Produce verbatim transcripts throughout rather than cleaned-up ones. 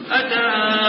أتى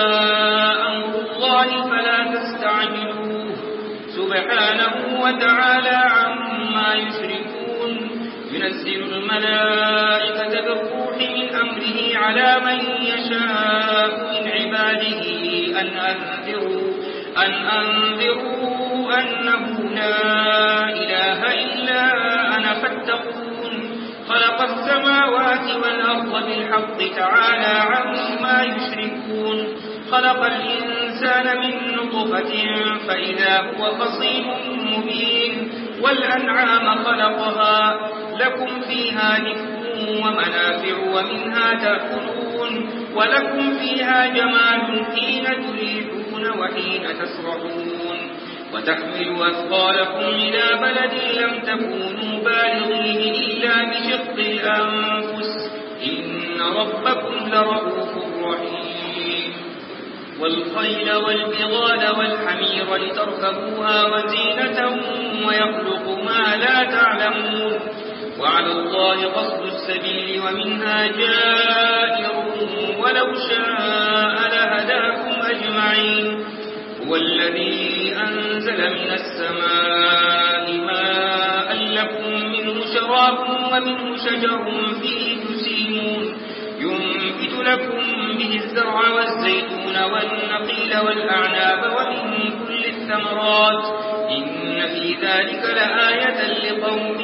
أمر الله فلا تستعجلوه سبحانه وتعالى عما يشركون ينزل الملائكة بالروح من أمره على من يشاء من عباده أن أنذروا, أن أنذروا أنه لا إله إلا أنا فاتقون خلق السماوات والأرض بالحق تعالى عما يشركون خلق الإنسان من نطفة فإذا هو خصيم مبين والأنعام خلقها لكم فيها دفء ومنافع ومنها تأكلون ولكم فيها جمال حين تريحون وحين تسرحون وتحمل أثقالكم إلى بلد لم تكونوا بالغيه إلا بشق الأنفس إن ربكم لرؤوف رحيم والخيل والبغال والحمير لتركبوها وزينة ويخلق ما لا تعلمون وعلى الله قصد السبيل ومنها جائر ولو شاء لهداكم أجمعين هو الذي أنزل من السماء ماء لكم منه شراب ومنه شجر فيه تسيمون ينبت لكم به الزرع والزيتون والنخيل والأعناب ومن كل الثمرات إن في ذلك لآية لقوم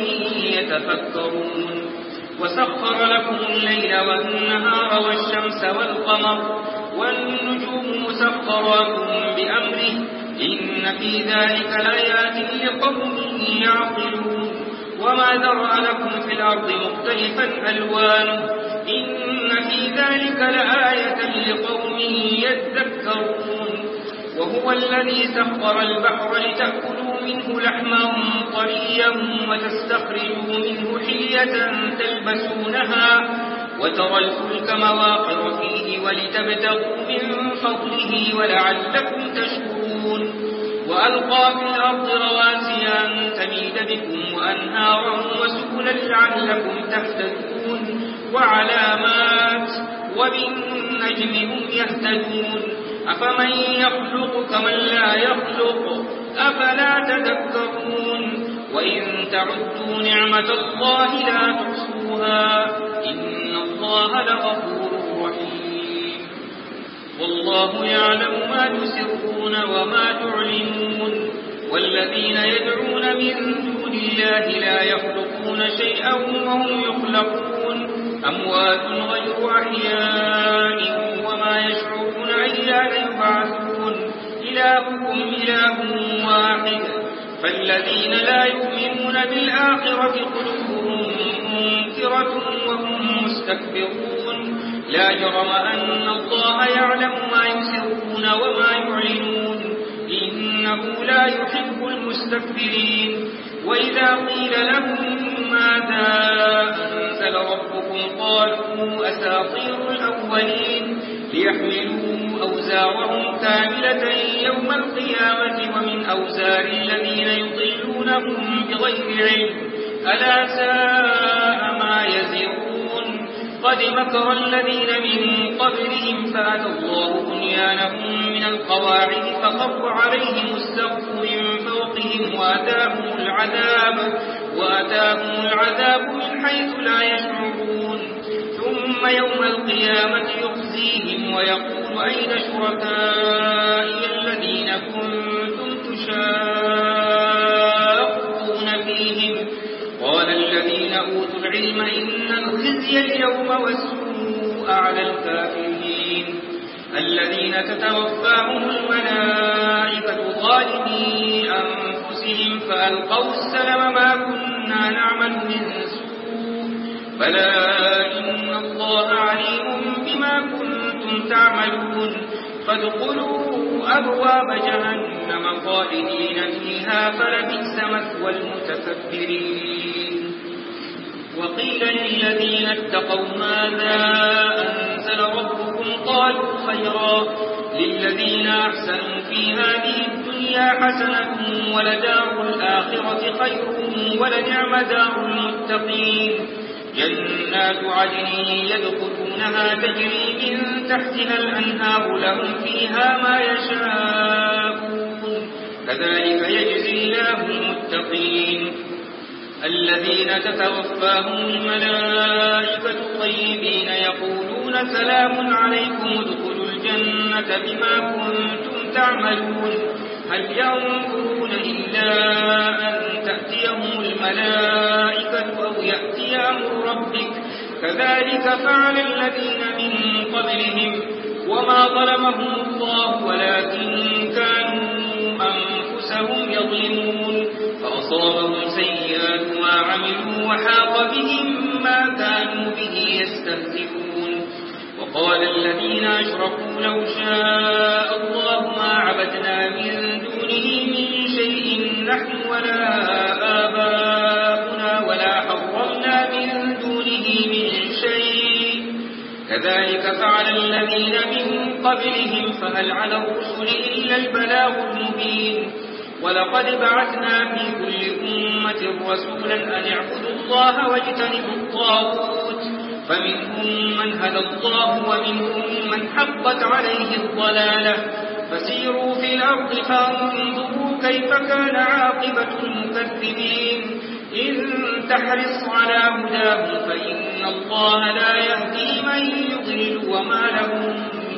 يتفكرون وسخر لكم الليل والنهار والشمس والقمر والنجوم مسخرات بأمره إن في ذلك لآيات لقوم يعقلون وما ذرأ لكم في الأرض مختلفا ألوانه إن في ذلك لآية لقوم يذكرون وهو الذي سخر البحر لتأكلوا منه لحما طريا وتستخرجوا منه حلية تلبسونها وترى الفلك مواخر فيه ولتبتغوا من فضله ولعلكم تشكرون وألقى في الأرض رواسي أن تميد بكم وأنهارا وسبلا لعلكم تهتدون وعلامات وبالنجم هم يهتدون أفمن يخلق كمن لا يخلق أفلا تذكرون وإن تعدوا نعمة الله لا تحصوها إن الله لغفور رحيم والله يعلم ما تسرون وما تعلنون والذين يدعون من دون الله لا يخلقون شيئا وهم يخلقون أموات غير أحياء وما يشعرون أيان يبعثون إلهكم إله واحد فالذين لا يؤمنون بالآخرة قلوبهم منكرة وهم مستكبرون لا جرم أن الله يعلم ما يسرون وما يعلنون إنه لا يحب المستكبرين وإذا قيل لهم ماذا أنزل ربكم قالوا أساطير الأولين ليحملوا أوزارهم كاملة يوم القيامة ومن أوزار الذين يضلونهم بغير علم ألا ساء ما يزرون قد مكر الذين من قبلهم فأتى الله بنيانهم من القواعد فخر عليهم السقف من فوقهم وأتاهم العذاب وأتاهم العذاب من حيث لا يشعرون ثم يوم القيامة يخزيهم ويقول أين شركائي الذين كنتم تشاقون فيهم قال الذين أوتوا العلم إن الخزي اليوم والسوء على الكافرين الذين تتوفاهم الملائكة ظالمي أنفسهم فألقوا السلم ما كنا نعمل من سوء بلى إن الله عليم بما كنتم تعملون فادخلوا أبواب جهنم خالدين فيها فلبئس مثوى المتكبرين وقيل للذين اتقوا ماذا أنزل ربكم قالوا خيرا للذين أحسنوا في هذه الدنيا حسنة ولدار الآخرة خير ولنعم دار المتقين جنات عدن يدخلون يدخلونها تجري من تحتها الأنهار لهم فيها ما يشاءون كذلك يجزي الله المتقين الذين تتوفاهم الملائكة طيبين يقولون سلام عليكم ادخلوا الجنة بما كنتم تعملون هل ينظرون إلا أن تأتيهم الملائكة أو يأتي أمر ربك كذلك فعل الذين من قبلهم وما ظلمهم الله ولكن كانوا أنفسهم يظلمون فأصابهم سيئات ما عملوا وحاق بهم ما كانوا به يستهزئون وقال الذين أشركوا لو شاء الله ما عبدنا من دونه من شيء نحن ولا آباؤنا ولا حرمنا من دونه من شيء كذلك فعل الذين من قبلهم فهل على الرسل إلا البلاغ المبين ولقد بعثنا في كل أمة رسولا أن اعبدوا الله واجتنبوا الطاغوت فمنهم من هدى الله ومنهم من حقت عليه الضلالة فسيروا في الأرض فانظروا كيف كان عاقبة المكذبين إن تحرص على هداهم فإن الله لا يهدي من يضل وما لهم من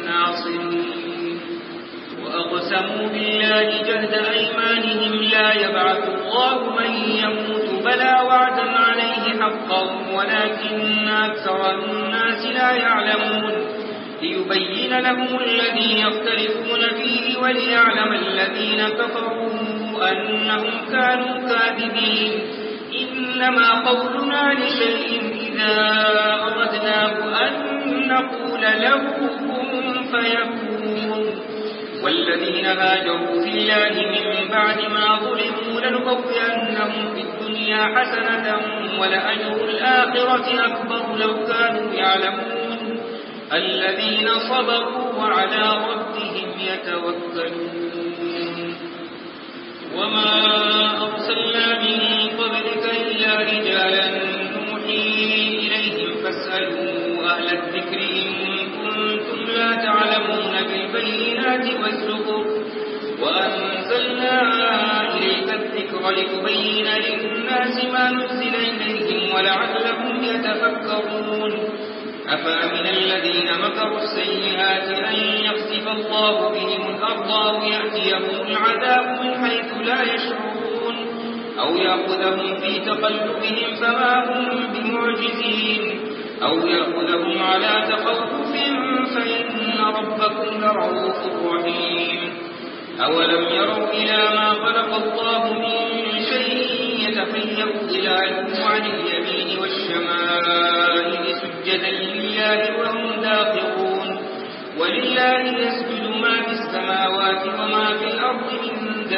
ناصرين وأقسموا بالله جهد أيمانهم لا يبعث الله من يموت بلى وعدا عليه حقا ولكن أكثر الناس لا يعلمون ليبين لهم الذي يختلفون فيه وليعلم الذين كفروا أنهم كانوا كاذبين إنما قولنا لشيء إذا أردناه أن نقول له كن فيكون والذين هاجروا في الله من بعد ما ظلموا لنبوئنهم في الدنيا حسنة ولأجر الآخرة أكبر لو كانوا يعلمون الذين صبروا وعلى ربهم يتوكلون وما أرسلنا من قبلك إلا رجالا نوحي إليهم فاسألوا أهل الذكر إن كنتم لا تعلمون بالبينات والزبر وأنزلنا إليك الذكر لتبين للناس ما نزل إليهم ولعلهم يتفكرون أفأمن الذين مكروا السيئات أن يخسف الله بهم الأرض أو يأتيهم العذاب من حيث لا يشعرون أو يأخذهم في تقلبهم فما هم بمعجزين أو يأخذهم على تخوف فإن ربكم لرؤوف رحيم أولم يروا إلى ما خلق الله من شيء يتفيأ ظلاله عن اليمين والشمائل سجدا لله وهم داخرون ولله يسجد ما في السماوات وما في الأرض من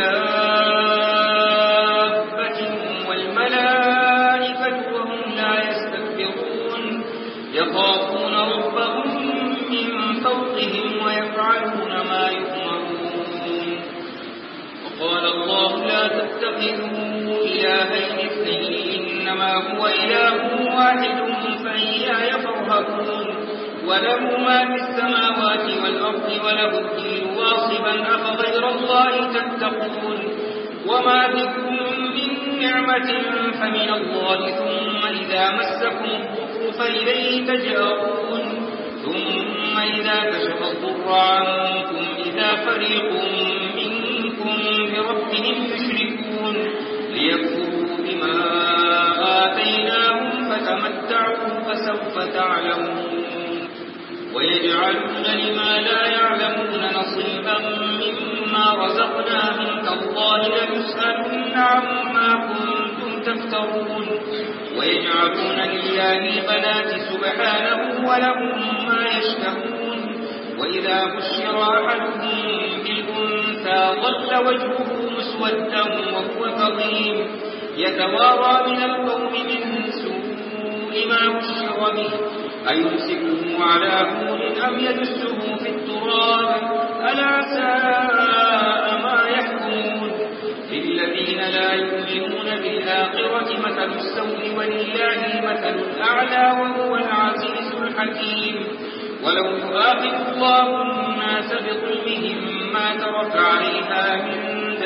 دابة والملائكة وهم لا يستكبرون يخافون ربهم من فوقهم ويفعلون ما يؤمرون وقال الله لا تتخذوا إلهين اثنين إنما هو إله واحد فإياي فارهبون وله ما في السماوات والأرض وله الدين واصبا أفغير الله تتقون وما بكم من نعمة فمن الله ثم إذا مسكم الضر فإليه تجأرون ثم إذا كشف الضر عنكم إذا فريق منكم بربهم يشركون ليكفروا بما آتيناهم فتمتعوا فسوف تعلمون ويجعلون لما لا يعلمون نصيبا مما رزقناهم تالله ليسألن عما كنتم تفترون ويجعلون لله البنات سبحانه ولهم ما يشتهون وإذا بشر أحدهم بالأنثى ظل وجهه مسودا وهو كظيم يتوارى من القوم من سوء ما بشر به أيمسكه على هون أم يدسه في التراب ألا ساء ما يحكمون للذين لا يؤمنون بالآخرة مثل السوء ولله مثل الأعلى وهو العزيز الحكيم حكيم. ولو يؤاخذ الله الناس بظلمهم ما ترك عليها من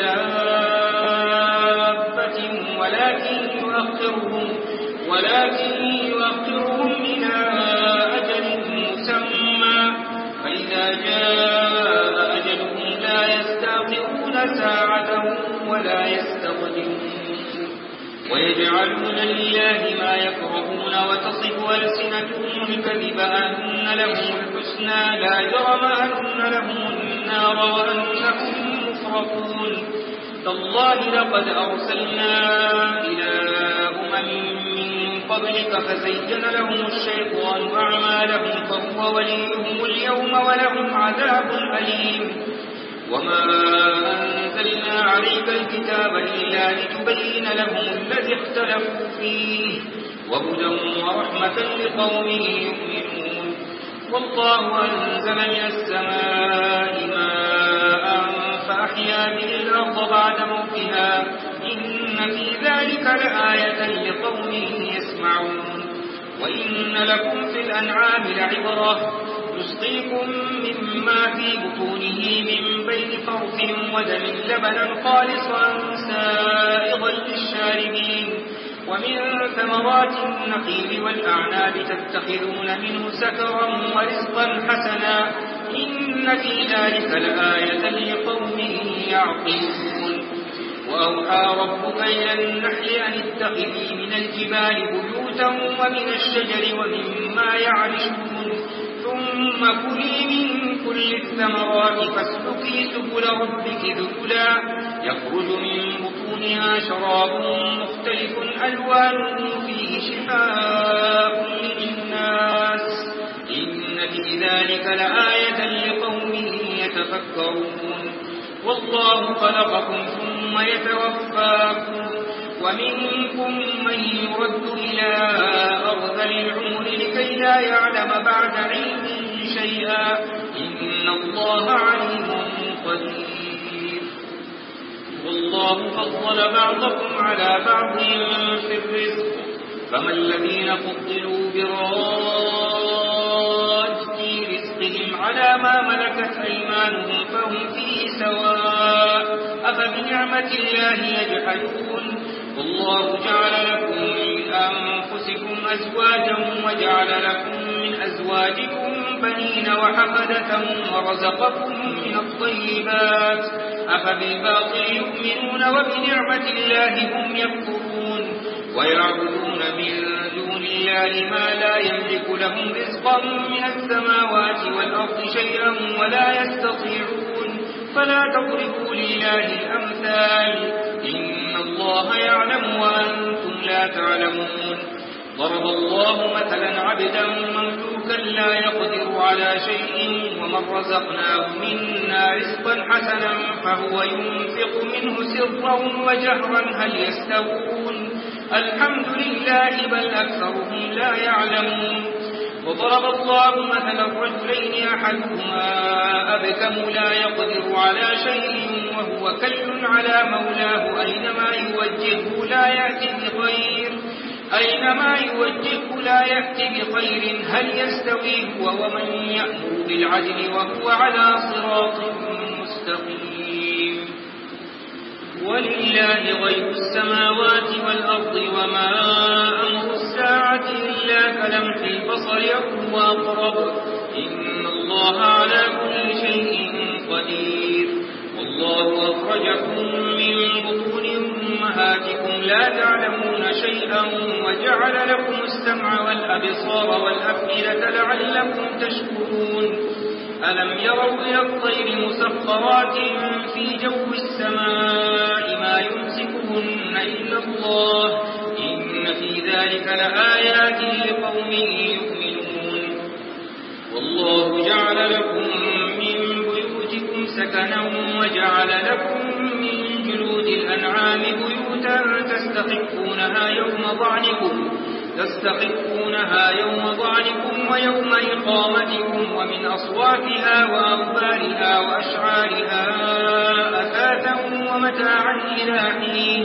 دابة ولكن يؤخرهم, ولكن يؤخرهم إلى أجل مسمى فإذا جاء أجلهم لا يستأخرون ساعة ولا يستقدمون. ويجعلون لله ما يكرهون وتصف ألسنتهم الكذب أن لهم الحسنى لا جرم أن لهم النار وأنهم مفرطون. تالله لقد أرسلنا إلى أمم من قبلك فزين لهم الشيطان أعمالهم فهو وليهم اليوم ولهم عذاب أليم. وما أنزلنا عليك الكتاب إلا لتبين لهم الذي اختلفوا فيه وهدى ورحمة لقوم يؤمنون. والله أنزل من السماء ماء فأحيا به الأرض بعد موتها إن في ذلك لآية لقوم يسمعون. وإن لكم في الأنعام لعبرة نسقيكم مما في بطونه من بين فرث ودم لبنا خالصا سائغا للشاربين ومن ثمرات النخيل والأعناب تتخذون منه سكرا ورزقا حسنا إن في ذلك لآية لقوم يعقلون. وأوحى ربك إلى النحل أن اتخذي من الجبال بيوتا ومن الشجر ومما يعرشون ثم كلي من كل الثمرات فاسلكي سبل ربك ذللا يخرج من بطونها شراب مختلف ألوانه فيه شفاء للناس إن في ذلك لآية لقوم يتفكرون. والله خلقكم ثم يتوفاكم ومنكم من يرد إلى أرذل العمر لكي لا يعلم بعد علم شيئا إن الله عليم قدير. والله فضل بعضكم على بعض في الرزق فما الذين فضلوا براد رزقهم على ما ملكت أيمانهم فهم فيه سواء أفبنعمة الله يجحدون. والله جعل لكم من أنفسكم أزواجا وجعل لكم من أزواجكم بنين وحفدة ورزقكم من الطيبات أفبالباطل يؤمنون وبنعمة الله هم يكفرون. ويعبدون من دون الله ما لا يملك لهم رزقا من السماوات والأرض شيئا ولا يستطيعون فلا تضربوا لله الأمثال إن الله يعلم وأنتم لا تعلمون. ضرب الله مثلا عبدا مملوكا لا يقدر على شيء ومن رزقناه منا رزقا حسنا فهو ينفق منه سرا وجهرا هل يستوون الحمد لله بل أكثرهم لا يعلمون. وضرب الله مثلا رجلين أحدهما أبكم لا يقدر على شيء وهو كل على مولاه أينما يوجهه لا يأتي بخير أينما يوجهه لا يأتي بخير هل يستوي هو ومن يأمر بالعدل وهو على صراط مستقيم. ولله غيب السماوات والأرض وما أمر الساعة إلا كلمح البصر أو أقرب إن الله على كل شيء قدير. والله أخرجكم من بطون أمهاتكم لا تعلمون شيئا وجعل لكم السمع والأبصار والأفئدة لعلكم تشكرون. ألم يروا إلى الطير مسخرات في جو السماء ما يمسكهن إلا الله إن في ذلك لآيات لقوم يؤمنون. والله جعل لكم من بيوتكم سكنا وجعل لكم من جلود الأنعام بيوتا تستخفونها يوم ضعنكم تستخفونها يوم ضعنكم ويوم إقامتكم ومن أصوافها وأوبارها وأشعارها أثاثا ومتاعا إلى حين.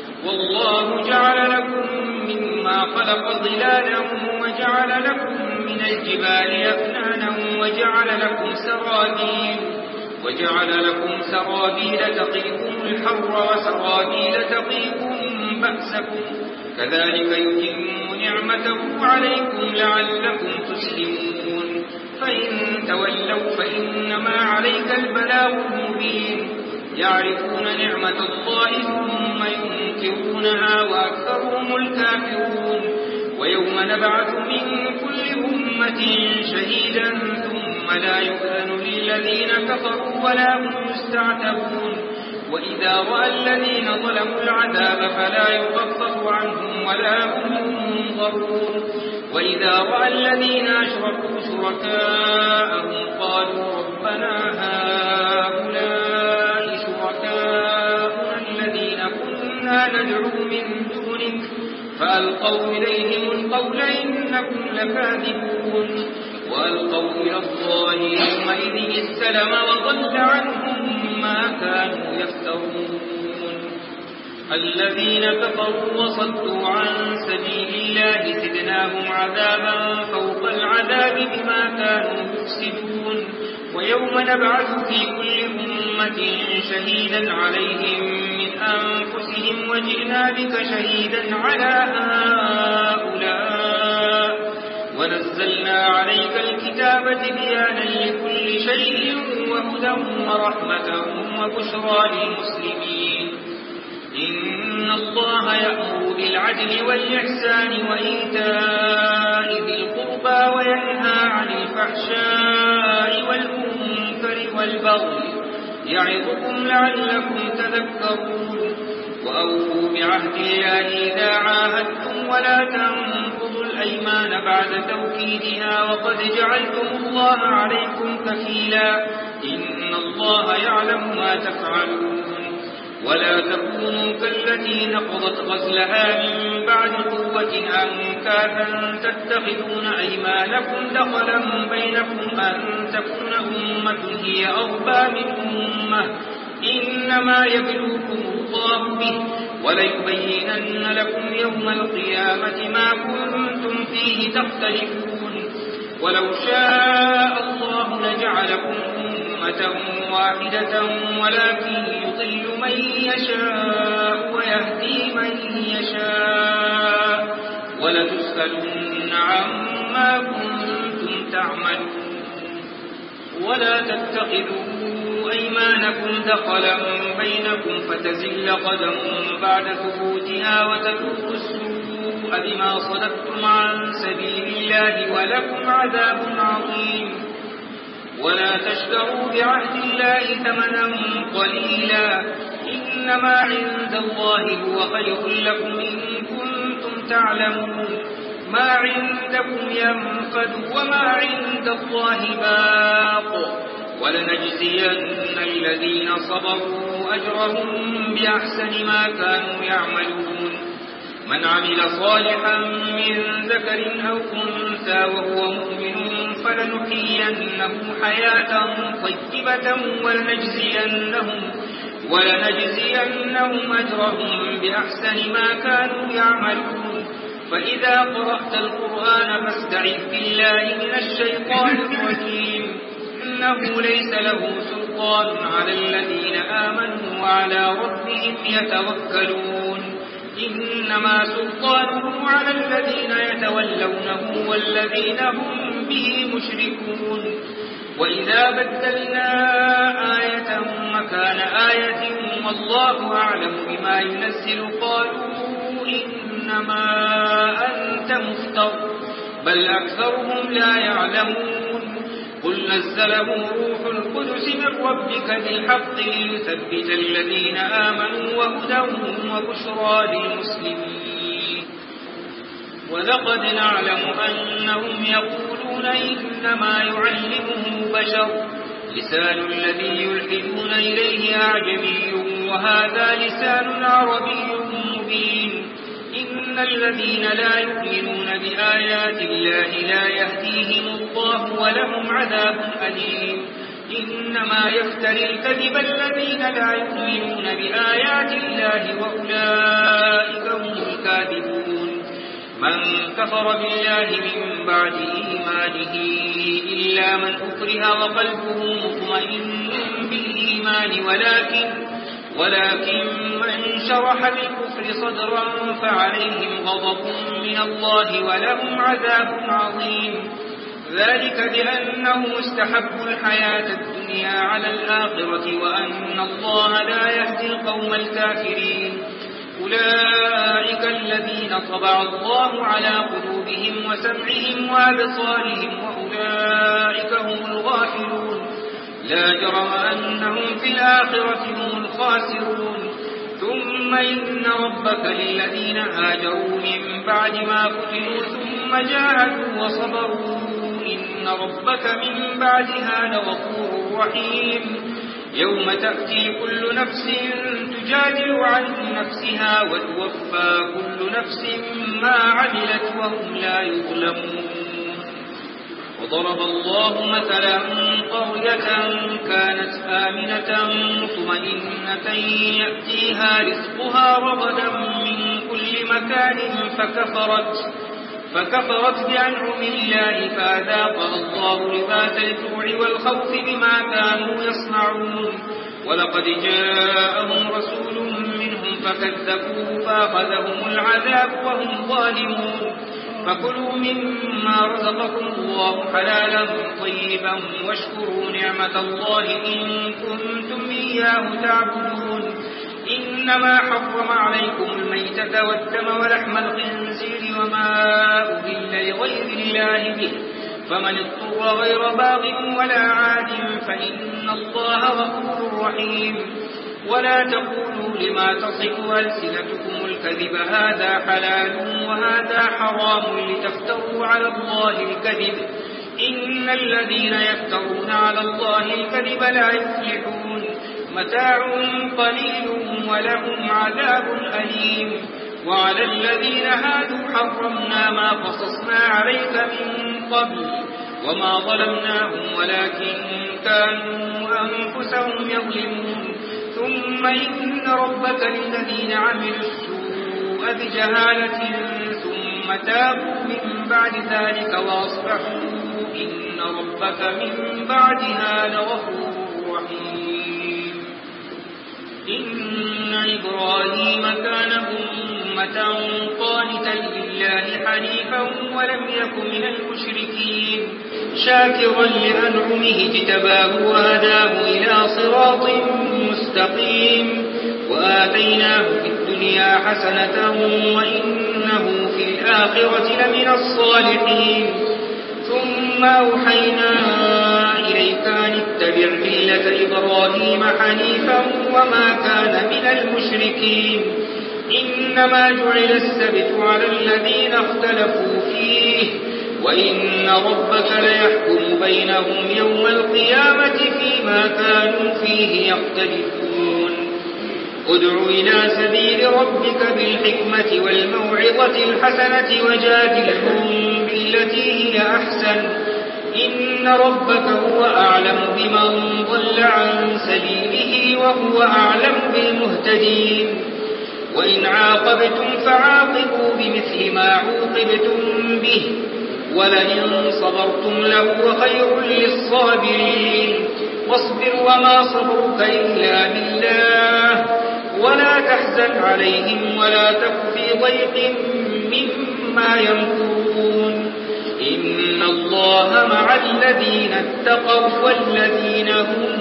والله جعل لكم مما خلق ظلالا وجعل لكم من من الجبال أكنانا وجعل لكم سرابيل وجعل لكم سرابيل تقيكم الحر وسرابيل تقيكم بأسكم كذلك يتم نعمته عليكم لعلكم تسلمون فإن تولوا فإنما عليك البلاغ المبين يعرفون نعمة الله ثم ينكرونها وأكثرهم الكافرون ويوم نبعث من كل أمة شهيدا ثم لا يؤذن للذين كفروا ولا هم يستعتبون وإذا رأى الذين ظلموا العذاب فلا يخفف عنهم ولا هم ينظرون وإذا رأى الذين أشركوا شركاءهم قالوا ربنا هؤلاء شركاؤنا الذين كنا ندعو من دونك فألقوا إليهم القول إنكم لكاذبون وألقوا إلى الله يومئذ السلم وضل عنهم ما كانوا يفترون الذين كفروا وصدوا عن سبيل الله زدناهم عذابا فوق العذاب بما كانوا يفسدون ويوم نبعث في كل أمة شهيدا عليهم من أنفسهم وجئنا بك شهيدا على هؤلاء ونزلنا عليك الكتاب تبيانا لكل شيء وهدى ورحمة وبشرى للمسلمين إن الله يأمر بالعدل والإحسان وإيتاء ذي القربى وينهى عن الفحشاء والمنكر والبغي يعظكم لعلكم تذكرون وأوفوا بعهد الله إذا عاهدتم ولا تنقضوا الأيمان بعد توكيدها وقد جعلتم الله عليكم كفيلا إن الله يعلم ما تفعلون ولا تكونوا كالتي نقضت غزلها من بعد قوة أنكاثا تتخذون أيمانكم دخلا بينكم أن تكون أمة هي أربى من أمة إنما يبلوكم الله به وليبينن لكم يوم القيامة ما كنتم فيه تختلفون ولو شاء الله لجعلكم أمة واحدة ولكن يضل من يشاء ويهدي من يشاء ولتسألن عما كنتم تعملون ولا تتخذوا أيمانكم دخلا بينكم فتزل قدم بعد ثبوتها وتذوقوا السوء بما صددتم عن سبيل الله ولكم عذاب عظيم ولا تشتروا بعهد الله ثمنا قليلا إنما عند الله هو خير لكم إن كنتم تعلمون ما عندكم ينفد وما عند الله باق ولنجزين الذين صبروا أجرهم بأحسن ما كانوا يعملون من عمل صالحا من ذكر أو أنثى وهو مؤمن فلنحيينه حياة طيبة ولنجزينهم, ولنجزينهم أجرهم بأحسن ما كانوا يعملون فإذا قرأت القرآن فاستعذ بالله من الشيطان الرجيم إنه ليس له سلطان على الذين آمنوا وعلى ربهم يتوكلون إنما سلطانه على الذين يتولونه والذين هم به مشركون وإذا بدلنا آية مكان آية والله أعلم بما ينزل قالوا إنما أنت مفتر بل أكثرهم لا يعلمون قل نزله روح القدس من ربك بالحق ليثبت الذين آمنوا وهدى وبشرى للمسلمين ولقد نعلم أنهم يقولون إنما يعلمه بشر لسان الذي يلحدون إليه أعجمي وهذا لسان عربي مبين إن الذين لا يؤمنون بآيات الله لا يهديهم الله ولهم عذاب أليم إنما يفتري الكذب الذين لا يؤمنون بآيات الله وأولئك هم الكاذبون من كفر بالله من بعد إيمانه إلا من أكره وقلبه مطمئن بالإيمان ولكن, ولكن من شرح بالكفر صدرا فعليهم غضب من الله ولهم عذاب عظيم. ذلك بأنه استحبوا الحياة الدنيا على الآخرة وأن الله لا يهدي القوم الكافرين. أولئك الذين طبع الله على قلوبهم وسمعهم وأبصارهم وأولئك هم الغافلون. لا جرم أنهم في الآخرة هم الخاسرون. ثم إن ربك للذين هاجروا من بعد ما فتنوا ثم جاهدوا وصبروا إن ربك من بعدها لغفور رحيم. يوم تأتي كل نفس تجادل عن نفسها وتوفى كل نفس ما عملت وهم لا يظلمون. وضرب الله مثلا قرية كانت آمنة مطمئنة يأتيها رزقها رغدا من كل مكان فكفرت فكفرت بأنعم الله فأذاقها الله لباس الجوع والخوف بما كانوا يصنعون. ولقد جاءهم رسول منهم فكذبوه فأخذهم العذاب وهم ظالمون. فكلوا مما رزقكم الله حلالا طيبا واشكروا نعمة الله إن كنتم إياه تعبدون. إنما حرم عليكم الميتة والدم ولحم الخنزير وما أهل لغير الله به فمن اضطر غير باغ ولا عاد فإن الله غفور رحيم. ولا تقولوا لما تصف ألسنتكم الكذب هذا حلال وهذا حرام لتفتروا على الله الكذب إن الذين يفترون على الله الكذب لا يفلحون. متاع قليل ولهم عذاب أليم. وعلى الذين هادوا حرمنا ما قصصنا عليك من قبل وما ظلمناهم ولكن كانوا أنفسهم يظلمون. ثم إن ربك للذين عملوا السوء بجهالة ثم تابوا من بعد ذلك وأصلحوا إن ربك من بعدها لغفور رحيم. إن إبراهيم كان أمة قانتا لله حنيفا ولم يك من المشركين شاكرا لأنعمه اجتباه وهداه إلى صراط مستقيم. وآتيناه في الدنيا حسنة وإنه في الآخرة لمن الصالحين. ثم أوحينا إليك أن اتبع ملة إبراهيم حنيفا وما كان من المشركين. إنما جعل السبت على الذين اختلفوا فيه وإن ربك ليحكم بينهم يوم القيامة فيما كانوا فيه يختلفون. ادع إلى سبيل ربك بالحكمة والموعظة الحسنة وجادلهم بالتي هي أحسن إن ربك هو أعلم بمن ضل عن سبيله وهو أعلم بالمهتدين. وإن عاقبتم فعاقبوا بمثل ما عوقبتم به ولئن صبرتم لهو خير للصابرين. واصبر وما صبرك إلا بالله ولا تحزن عليهم ولا تك في ضيق مما يمكرون. إن الله مع الذين اتقوا والذين هم